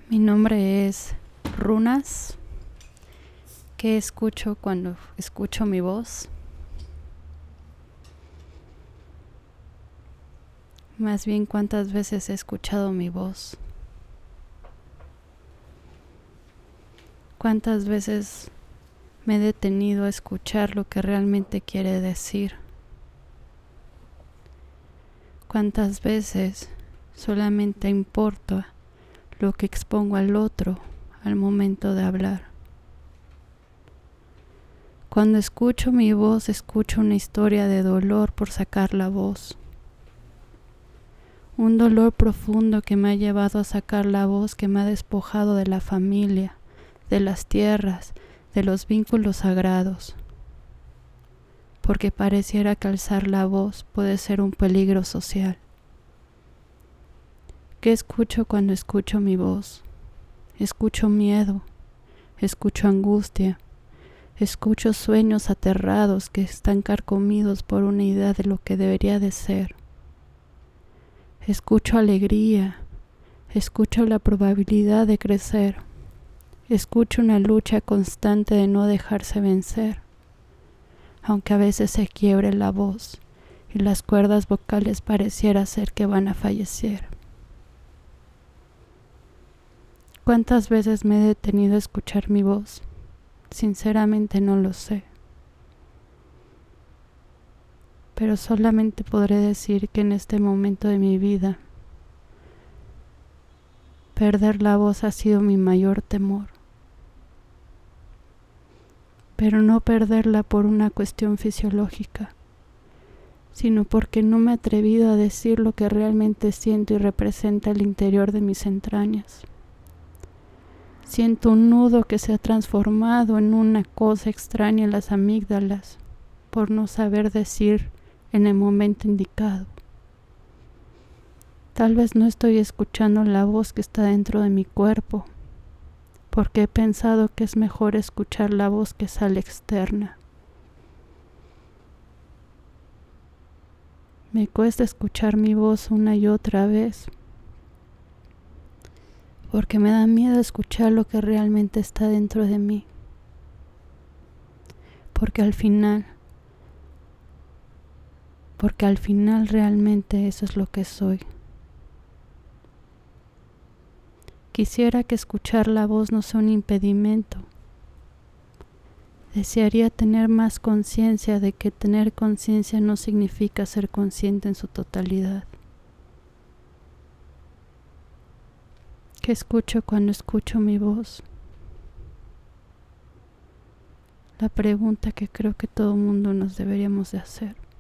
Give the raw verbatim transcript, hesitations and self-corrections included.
Mi nombre es Runas. ¿Qué escucho cuando escucho mi voz? Más bien, ¿cuántas veces he escuchado mi voz? ¿Cuántas veces me he detenido a escuchar lo que realmente quiere decir? ¿Cuántas veces solamente importa lo que expongo al otro al momento de hablar? Cuando escucho mi voz, escucho una historia de dolor por sacar la voz. Un dolor profundo que me ha llevado a sacar la voz, que me ha despojado de la familia, de las tierras, de los vínculos sagrados. Porque pareciera que alzar la voz puede ser un peligro social. ¿Qué escucho cuando escucho mi voz? Escucho miedo, escucho angustia, escucho sueños aterrados que están carcomidos por una idea de lo que debería de ser. Escucho alegría, escucho la probabilidad de crecer, escucho una lucha constante de no dejarse vencer, aunque a veces se quiebre la voz y las cuerdas vocales pareciera ser que van a fallecer. ¿Cuántas veces me he detenido a escuchar mi voz? Sinceramente no lo sé. Pero solamente podré decir que en este momento de mi vida, perder la voz ha sido mi mayor temor. Pero no perderla por una cuestión fisiológica, sino porque no me he atrevido a decir lo que realmente siento y representa el interior de mis entrañas. Siento un nudo que se ha transformado en una cosa extraña en las amígdalas, por no saber decir en el momento indicado. Tal vez no estoy escuchando la voz que está dentro de mi cuerpo, porque he pensado que es mejor escuchar la voz que sale externa. Me cuesta escuchar mi voz una y otra vez, porque me da miedo escuchar lo que realmente está dentro de mí. Porque al final, porque al final realmente eso es lo que soy. Quisiera que escuchar la voz no sea un impedimento. Desearía tener más conciencia de que tener conciencia no significa ser consciente en su totalidad. ¿Qué escucho cuando escucho mi voz? La pregunta que creo que todo mundo nos deberíamos de hacer.